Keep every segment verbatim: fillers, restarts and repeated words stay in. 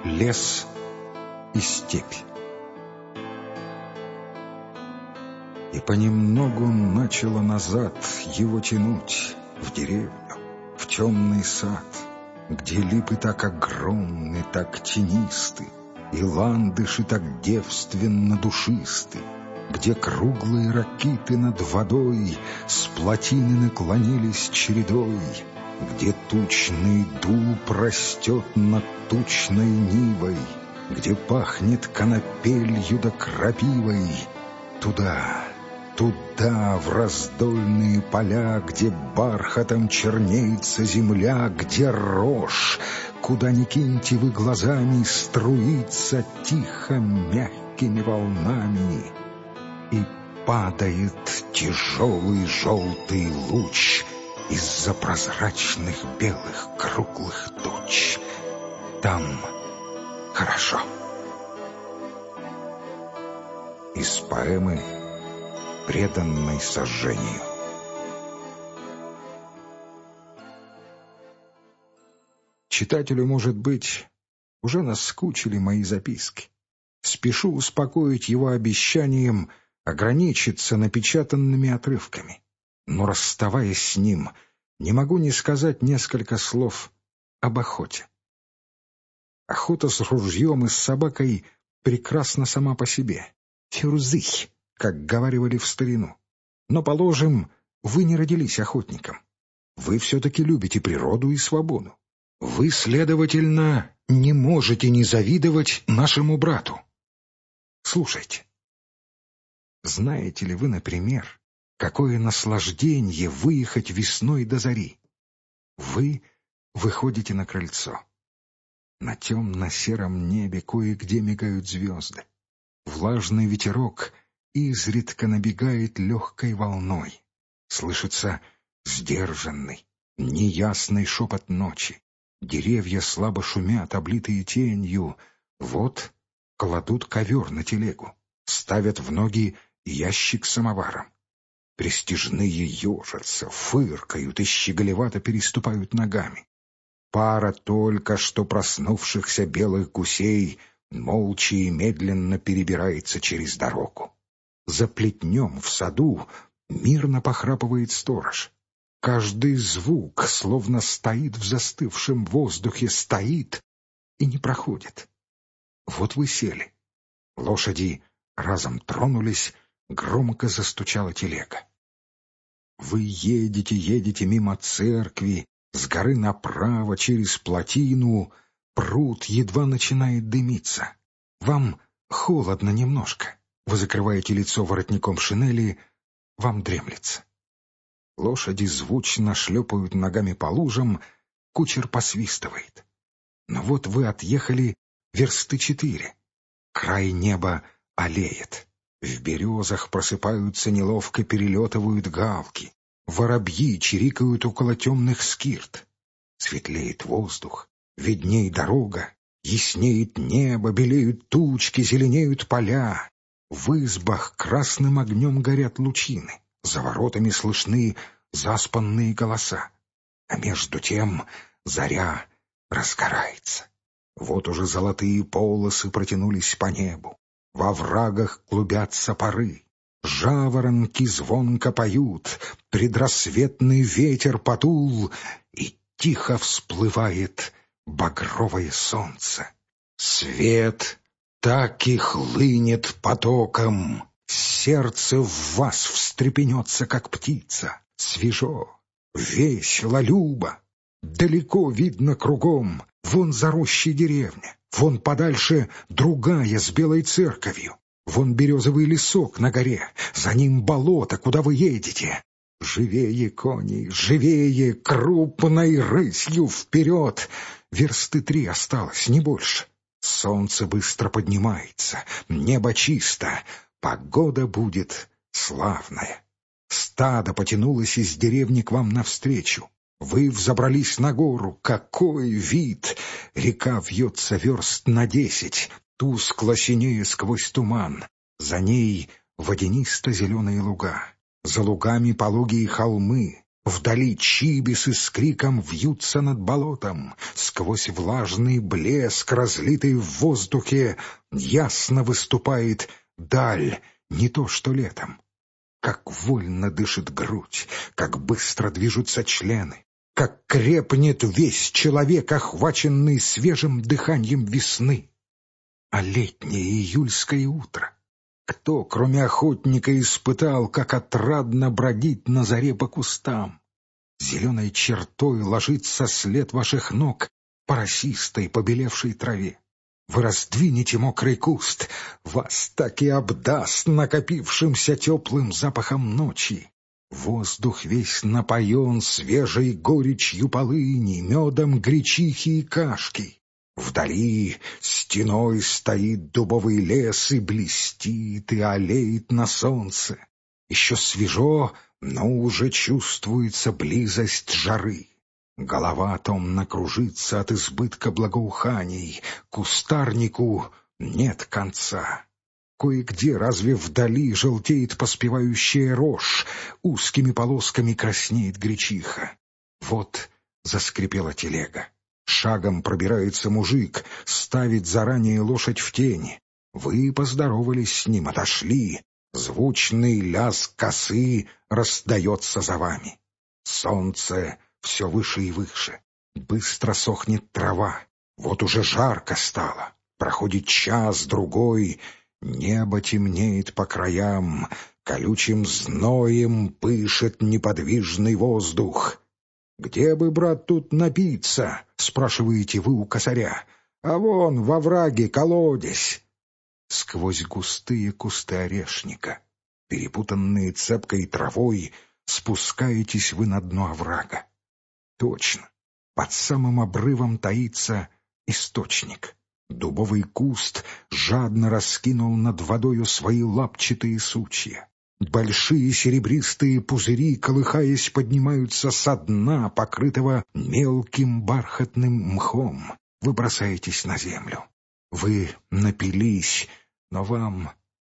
Лес и степь. И понемногу начало назад его тянуть в деревню, в темный сад, где липы так огромны, так тенисты, и ландыши так девственно душисты, где круглые ракиты над водой с плотины наклонились чередой, где тучный дуб растет над тучной нивой, где пахнет конопелью да крапивой. Туда, туда, в раздольные поля, где бархатом чернеется земля, где рожь, куда ни киньте вы глазами, струится тихо мягкими волнами, и падает тяжелый желтый луч из-за прозрачных белых круглых туч. Там хорошо. Из поэмы, преданной сожжению. Читателю, может быть, уже наскучили мои записки. Спешу успокоить его обещанием ограничиться напечатанными отрывками. Но, расставаясь с ним, не могу не сказать несколько слов об охоте. Охота с ружьем и с собакой прекрасна сама по себе. Фюрзых, как говаривали в старину. Но, положим, вы не родились охотником. Вы все-таки любите природу и свободу. Вы, следовательно, не можете не завидовать нашему брату. Слушайте. Знаете ли вы, например, какое наслаждение выехать весной до зари? Вы выходите на крыльцо. На темно-сером небе кое-где мигают звезды. Влажный ветерок изредка набегает легкой волной. Слышится сдержанный, неясный шепот ночи. Деревья слабо шумят, облитые тенью. Вот кладут ковер на телегу, ставят в ноги ящик с самоваром. Престижные ежатся, фыркают и щеголевато переступают ногами. Пара только что проснувшихся белых гусей молча и медленно перебирается через дорогу. За плетнем в саду мирно похрапывает сторож. Каждый звук словно стоит в застывшем воздухе, стоит и не проходит. Вот вы сели. Лошади разом тронулись, громко застучала телега. Вы едете, едете мимо церкви, с горы направо, через плотину. Пруд едва начинает дымиться. Вам холодно немножко. Вы закрываете лицо воротником шинели, вам дремлется. Лошади звучно шлепают ногами по лужам, кучер посвистывает. Но вот вы отъехали версты четыре. Край неба алеет. В березах просыпаются, неловко перелетывают галки. Воробьи чирикают около темных скирт. Светлеет воздух, виднеет дорога, яснеет небо, белеют тучки, зеленеют поля. В избах красным огнем горят лучины, за воротами слышны заспанные голоса. А между тем заря разгорается. Вот уже золотые полосы протянулись по небу. Во врагах клубятся пары. Жаворонки звонко поют, предрассветный ветер подул, и тихо всплывает багровое солнце. Свет так и хлынет потоком, сердце в вас встрепенется, как птица. Свежо, весело, любо, далеко видно кругом. Вон за рощей деревня, вон подальше другая с белой церковью. Вон березовый лесок на горе, за ним болото, куда вы едете. Живее, кони, живее, крупной рысью вперед. Версты три осталось, не больше. Солнце быстро поднимается, небо чисто, погода будет славная. Стадо потянулось из деревни к вам навстречу. Вы взобрались на гору, какой вид! Река вьется верст на десять, тускло синея сквозь туман. За ней водянисто-зеленые луга. За лугами пологие холмы, Вдали чибисы с криком вьются над болотом. Сквозь влажный блеск, разлитый в воздухе, ясно выступает даль, не то что летом. Как вольно дышит грудь, как быстро движутся члены, как крепнет весь человек, охваченный свежим дыханием весны. А летнее июльское утро. Кто, кроме охотника, испытал, как отрадно бродить на заре по кустам? Зеленой чертой ложится след ваших ног по росистой побелевшей траве. Вы раздвинете мокрый куст, вас так и обдаст накопившимся теплым запахом ночи. Воздух весь напоен свежей горечью полыни, медом гречихи и кашки. Вдали стеной стоит дубовый лес и блестит, и олеет на солнце. Еще свежо, но уже чувствуется близость жары. Голова томно кружится от избытка благоуханий, кустарнику нет конца. Кое-где разве вдали желтеет поспевающая рожь, узкими полосками краснеет гречиха. Вот заскрипела телега. Шагом пробирается мужик, ставит заранее лошадь в тень. Вы поздоровались с ним, отошли. Звучный лязг косы раздается за вами. Солнце все выше и выше. Быстро сохнет трава. Вот уже жарко стало. Проходит час-другой. Небо темнеет по краям. Колючим зноем пышет неподвижный воздух. «Где бы, брат, тут напиться?» — спрашиваете вы у косаря. «А вон, во враге колодец». Сквозь густые кусты орешника, перепутанные цепкой травой, спускаетесь вы на дно оврага. Точно, под самым обрывом таится источник. Дубовый куст жадно раскинул над водою свои лапчатые сучья. Большие серебристые пузыри, колыхаясь, поднимаются со дна, покрытого мелким бархатным мхом. Вы бросаетесь на землю. Вы напились, но вам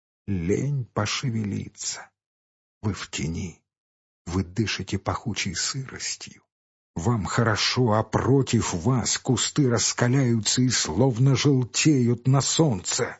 лень пошевелиться. Вы в тени. Вы дышите пахучей сыростью. Вам хорошо, а против вас кусты раскаляются и словно желтеют на солнце.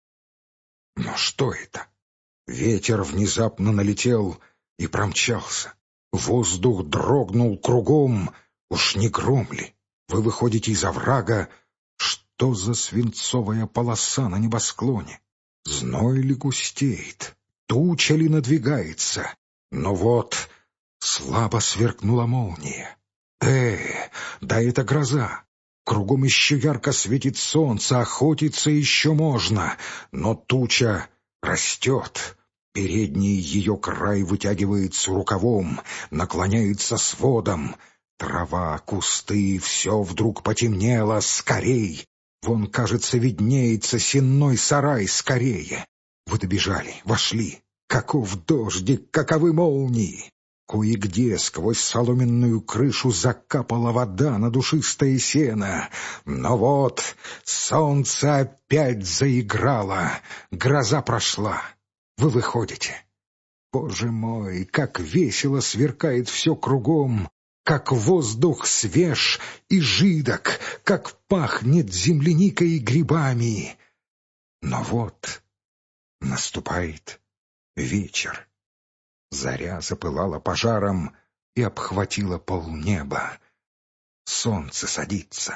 Но что это? Ветер внезапно налетел и промчался. Воздух дрогнул кругом. Уж не гром ли? Вы выходите из оврага. Что за свинцовая полоса на небосклоне? Зной ли густеет? Туча ли надвигается? Но вот слабо сверкнула молния. Э, да это гроза. Кругом еще ярко светит солнце, охотиться еще можно. Но туча растет. Передний ее край вытягивается рукавом, наклоняется сводом. Трава, кусты, все вдруг потемнело. Скорей! Вон, кажется, виднеется сенной сарай. Скорее! Вы добежали, вошли. Каков дождик, каковы молнии! Кое-где сквозь соломенную крышу закапала вода на душистое сено. Но вот солнце опять заиграло, гроза прошла. Вы выходите. Боже мой, как весело сверкает все кругом, как воздух свеж и жидок, как пахнет земляникой и грибами. Но вот наступает вечер. Заря запылала пожаром и обхватила полнеба. Солнце садится.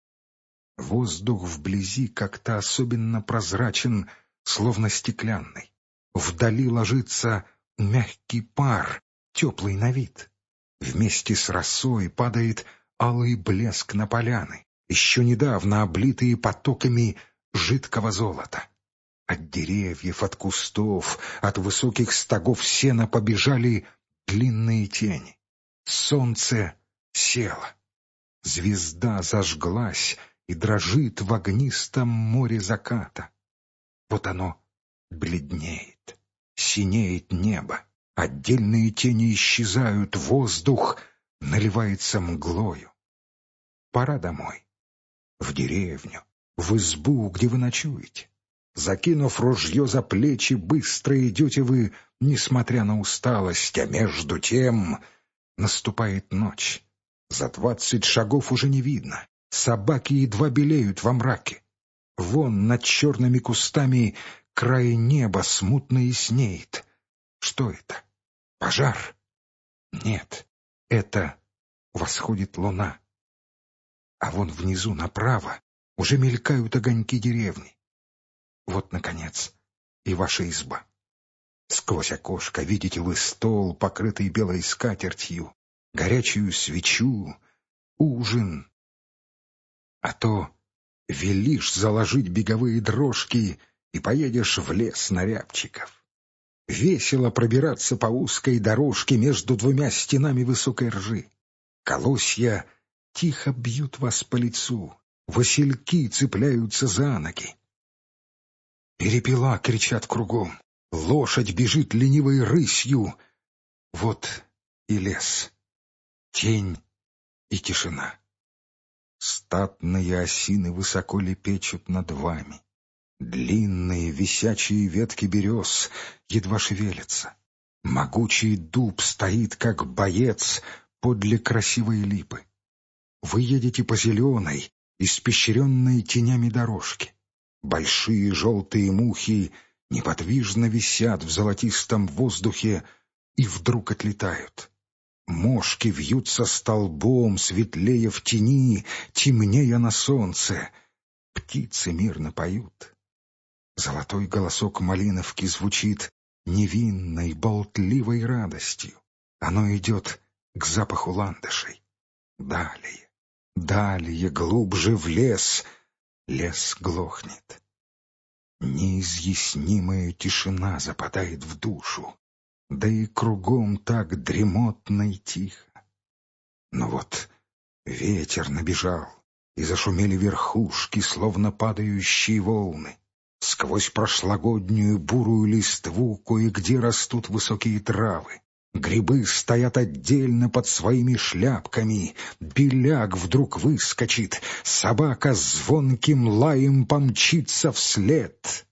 Воздух вблизи как-то особенно прозрачен, словно стеклянный. Вдали ложится мягкий пар, теплый на вид. Вместе с росой падает алый блеск на поляны, еще недавно облитые потоками жидкого золота. От деревьев, от кустов, от высоких стогов сена побежали длинные тени. Солнце село. Звезда зажглась и дрожит в огнистом море заката. Вот оно бледнеет, синеет небо. Отдельные тени исчезают, воздух наливается мглою. Пора домой, в деревню, в избу, где вы ночуете. Закинув ружье за плечи, быстро идете вы, несмотря на усталость, а между тем Наступает ночь. За двадцать шагов уже не видно. Собаки едва белеют во мраке. Вон над черными кустами край неба смутно яснеет. Что это? Пожар? Нет, это восходит луна. А вон внизу, направо, уже мелькают огоньки деревни. Вот, наконец, и ваша изба. Сквозь окошко видите вы стол, покрытый белой скатертью, горячую свечу, ужин. А то велишь заложить беговые дрожки и поедешь в лес на рябчиков. Весело пробираться по узкой дорожке между двумя стенами высокой ржи. Колосья тихо бьют вас по лицу, васильки цепляются за ноги. Перепела кричат кругом, лошадь бежит ленивой рысью. Вот и лес, тень и тишина. Статные осины высоко лепечут над вами. Длинные висячие ветки берез едва шевелятся. Могучий дуб стоит, как боец, подле красивой липы. Вы едете по зеленой, испещренной тенями дорожке. Большие желтые мухи неподвижно висят в золотистом воздухе и вдруг отлетают. Мошки вьются столбом, светлее в тени, темнее на солнце. Птицы мирно поют. Золотой голосок малиновки звучит невинной, болтливой радостью. Оно идет к запаху ландышей. Далее, далее, глубже в лес. Лес глохнет. Неизъяснимая тишина западает в душу, да и кругом так дремотно и тихо. Но вот ветер набежал, и зашумели верхушки, словно падающие волны. Сквозь прошлогоднюю бурую листву кое-где растут высокие травы. Грибы стоят отдельно под своими шляпками. Беляк вдруг выскочит. Собака с звонким лаем помчится вслед.